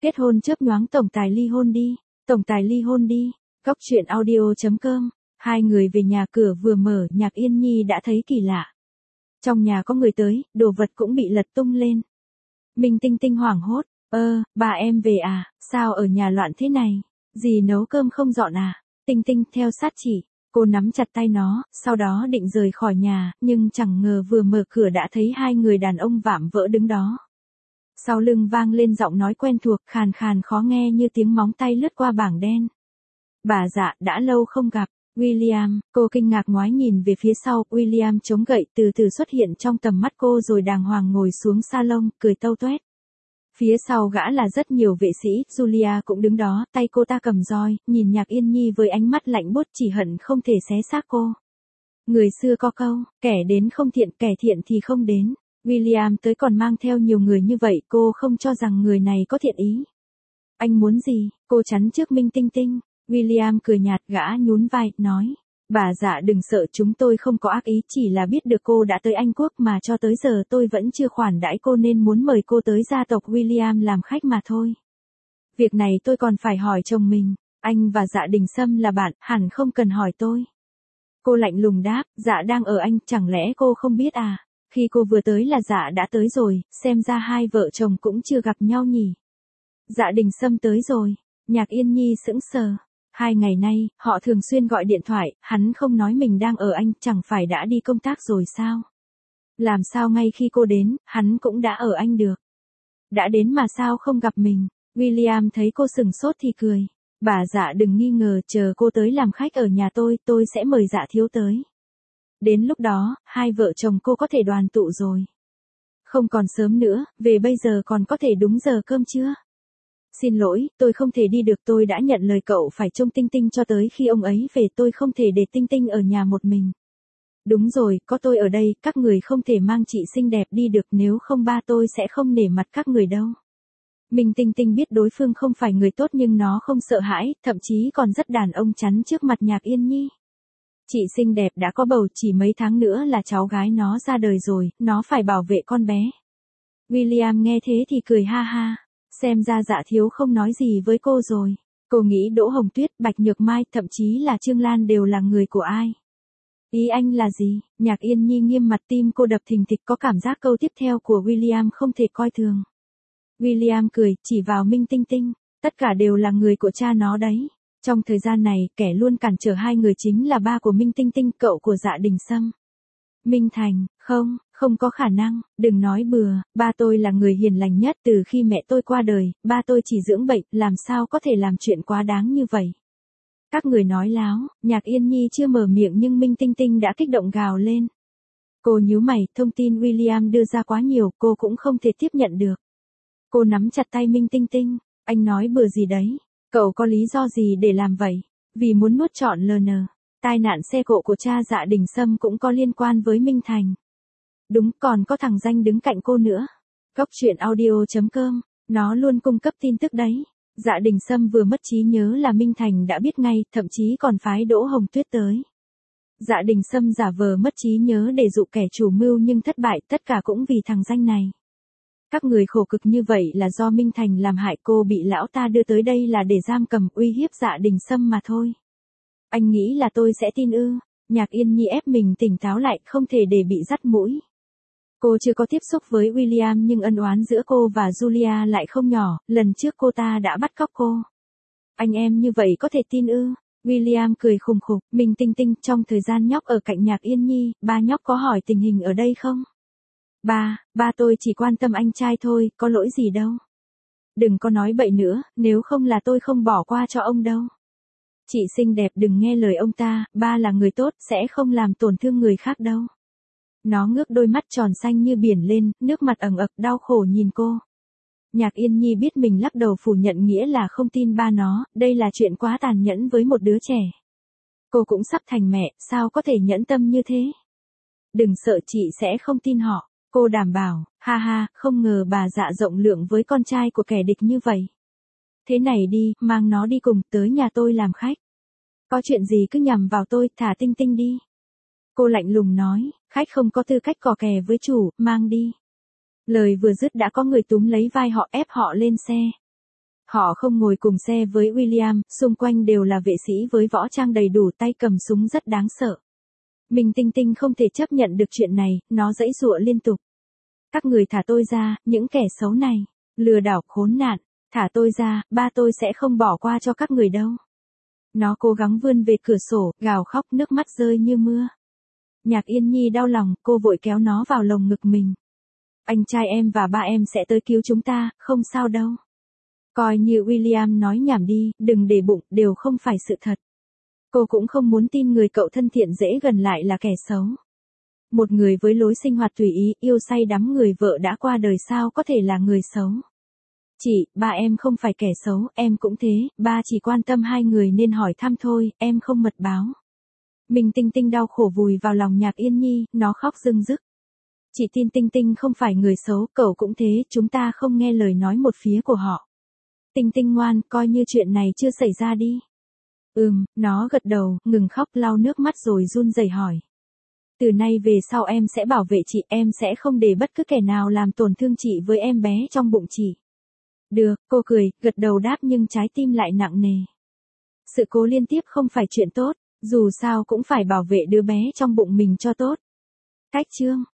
Kết hôn chớp nhoáng tổng tài ly hôn đi. Tổng tài ly hôn đi. Góc truyện audio.com. Hai người về nhà cửa vừa mở, Nhạc Yên Nhi đã thấy kỳ lạ. Trong nhà có người tới, đồ vật cũng bị lật tung lên. Minh Tinh Tinh hoảng hốt. Bà em về à, sao ở nhà loạn thế này? Dì nấu cơm không dọn à? Tinh Tinh theo sát chỉ. Cô nắm chặt tay nó, sau đó định rời khỏi nhà, nhưng chẳng ngờ vừa mở cửa đã thấy hai người đàn ông vạm vỡ đứng đó. Sau lưng vang lên giọng nói quen thuộc, khàn khàn khó nghe như tiếng móng tay lướt qua bảng đen. Bà Dạ, đã lâu không gặp. William, cô kinh ngạc ngoái nhìn về phía sau, William chống gậy từ từ xuất hiện trong tầm mắt cô rồi đàng hoàng ngồi xuống salon, cười tâu tuét. Phía sau gã là rất nhiều vệ sĩ, Julia cũng đứng đó, tay cô ta cầm roi, nhìn Nhạc Yên Nhi với ánh mắt lạnh buốt chỉ hận không thể xé xác cô. Người xưa có câu, kẻ đến không thiện, kẻ thiện thì không đến. William tới còn mang theo nhiều người như vậy, cô không cho rằng người này có thiện ý. Anh muốn gì? Cô chắn trước Minh Tinh Tinh. William cười nhạt, gã nhún vai, nói. Bà Dạ đừng sợ, chúng tôi không có ác ý, chỉ là biết được cô đã tới Anh Quốc mà cho tới giờ tôi vẫn chưa khoản đãi cô nên muốn mời cô tới gia tộc William làm khách mà thôi. Việc này tôi còn phải hỏi chồng mình, anh và Dạ Đình Sâm là bạn, hẳn không cần hỏi tôi. Cô lạnh lùng đáp, Dạ đang ở Anh, chẳng lẽ cô không biết à? Khi cô vừa tới là Dạ đã tới rồi, xem ra hai vợ chồng cũng chưa gặp nhau nhỉ. Dạ Đình Sâm tới rồi. Nhạc Yên Nhi sững sờ. 2 ngày nay, họ thường xuyên gọi điện thoại, hắn không nói mình đang ở Anh, chẳng phải đã đi công tác rồi sao? Làm sao ngay khi cô đến, hắn cũng đã ở Anh được? Đã đến mà sao không gặp mình? William thấy cô sừng sốt thì cười. Bà Dạ đừng nghi ngờ, chờ cô tới làm khách ở nhà tôi sẽ mời Dạ thiếu tới. Đến lúc đó, hai vợ chồng cô có thể đoàn tụ rồi. Không còn sớm nữa, về bây giờ còn có thể đúng giờ cơm chưa? Xin lỗi, tôi không thể đi được, tôi đã nhận lời cậu phải trông Tinh Tinh cho tới khi ông ấy về, tôi không thể để Tinh Tinh ở nhà một mình. Đúng rồi, có tôi ở đây, các người không thể mang chị xinh đẹp đi được, nếu không ba tôi sẽ không nể mặt các người đâu. Minh Tinh Tinh biết đối phương không phải người tốt nhưng nó không sợ hãi, thậm chí còn rất đàn ông chắn trước mặt Nhạc Yên Nhi. Chị xinh đẹp đã có bầu, chỉ mấy tháng nữa là cháu gái nó ra đời rồi, nó phải bảo vệ con bé. William nghe thế thì cười ha ha. Xem ra Dạ thiếu không nói gì với cô rồi. Cô nghĩ Đỗ Hồng Tuyết, Bạch Nhược Mai, thậm chí là Trương Lan đều là người của ai. Ý anh là gì? Nhạc Yên Nhi nghiêm mặt, tim cô đập thình thịch, có cảm giác câu tiếp theo của William không thể coi thường. William cười, chỉ vào Minh Tinh Tinh. Tất cả đều là người của cha nó đấy. Trong thời gian này, kẻ luôn cản trở hai người chính là ba của Minh Tinh Tinh, cậu của Dạ Đình Sâm. Minh Thành, không có khả năng, đừng nói bừa, ba tôi là người hiền lành nhất từ khi mẹ tôi qua đời, ba tôi chỉ dưỡng bệnh, làm sao có thể làm chuyện quá đáng như vậy. Các người nói láo, Nhạc Yên Nhi chưa mở miệng nhưng Minh Tinh Tinh đã kích động gào lên. Cô nhíu mày, thông tin William đưa ra quá nhiều, cô cũng không thể tiếp nhận được. Cô nắm chặt tay Minh Tinh Tinh, anh nói bừa gì đấy, cậu có lý do gì để làm vậy, vì muốn nuốt trọn LN. Tai nạn xe cộ của cha Dạ Đình Sâm cũng có liên quan với Minh Thành. Đúng, còn có thằng danh đứng cạnh cô nữa. Góc truyện audio.com, nó luôn cung cấp tin tức đấy. Dạ Đình Sâm vừa mất trí nhớ là Minh Thành đã biết ngay, thậm chí còn phái Đỗ Hồng Tuyết tới. Dạ Đình Sâm giả vờ mất trí nhớ để dụ kẻ chủ mưu nhưng thất bại, tất cả cũng vì thằng danh này. Các người khổ cực như vậy là do Minh Thành làm hại, cô bị lão ta đưa tới đây là để giam cầm uy hiếp Dạ Đình Sâm mà thôi. Anh nghĩ là tôi sẽ tin ư? Nhạc Yên Nhi ép mình tỉnh táo lại, không thể để bị dắt mũi. Cô chưa có tiếp xúc với William nhưng ân oán giữa cô và Julia lại không nhỏ, lần trước cô ta đã bắt cóc cô. Anh em như vậy có thể tin ư? William cười khùng khục, Minh Tinh Tinh, trong thời gian nhóc ở cạnh Nhạc Yên Nhi, ba nhóc có hỏi tình hình ở đây không? Ba tôi chỉ quan tâm anh trai thôi, có lỗi gì đâu. Đừng có nói bậy nữa, nếu không là tôi không bỏ qua cho ông đâu. Chị xinh đẹp đừng nghe lời ông ta, ba là người tốt, sẽ không làm tổn thương người khác đâu. Nó ngước đôi mắt tròn xanh như biển lên, nước mặt ẩn ực đau khổ nhìn cô. Nhạc Yên Nhi biết mình lắc đầu phủ nhận nghĩa là không tin ba nó, đây là chuyện quá tàn nhẫn với một đứa trẻ. Cô cũng sắp thành mẹ, sao có thể nhẫn tâm như thế? Đừng sợ, chị sẽ không tin họ, cô đảm bảo, ha ha, không ngờ bà Dạ rộng lượng với con trai của kẻ địch như vậy. Thế này đi, mang nó đi cùng, tới nhà tôi làm khách. Có chuyện gì cứ nhằm vào tôi, thả Tinh Tinh đi. Cô lạnh lùng nói, khách không có tư cách cò kè với chủ, mang đi. Lời vừa dứt đã có người túm lấy vai họ ép họ lên xe. Họ không ngồi cùng xe với William, xung quanh đều là vệ sĩ với võ trang đầy đủ, tay cầm súng rất đáng sợ. Minh Tinh Tinh không thể chấp nhận được chuyện này, nó giãy giụa liên tục. Các người thả tôi ra, những kẻ xấu này, lừa đảo khốn nạn, thả tôi ra, ba tôi sẽ không bỏ qua cho các người đâu. Nó cố gắng vươn về cửa sổ, gào khóc, nước mắt rơi như mưa. Nhạc Yên Nhi đau lòng, cô vội kéo nó vào lồng ngực mình. Anh trai em và ba em sẽ tới cứu chúng ta, không sao đâu. Coi như William nói nhảm đi, đừng để bụng, đều không phải sự thật. Cô cũng không muốn tin người cậu thân thiện dễ gần lại là kẻ xấu. Một người với lối sinh hoạt tùy ý, yêu say đắm người vợ đã qua đời sao có thể là người xấu. Chị, ba em không phải kẻ xấu, em cũng thế, ba chỉ quan tâm hai người nên hỏi thăm thôi, em không mật báo. Minh Tinh Tinh đau khổ vùi vào lòng Nhạc Yên Nhi, nó khóc rưng rức. Chị tin Tinh Tinh không phải người xấu, cậu cũng thế, chúng ta không nghe lời nói một phía của họ. Tinh Tinh ngoan, coi như chuyện này chưa xảy ra đi. Nó gật đầu, ngừng khóc, lau nước mắt rồi run rẩy hỏi. Từ nay về sau em sẽ bảo vệ chị, em sẽ không để bất cứ kẻ nào làm tổn thương chị với em bé trong bụng chị. Được, cô cười, gật đầu đáp nhưng trái tim lại nặng nề. Sự cố liên tiếp không phải chuyện tốt, dù sao cũng phải bảo vệ đứa bé trong bụng mình cho tốt. Cách chương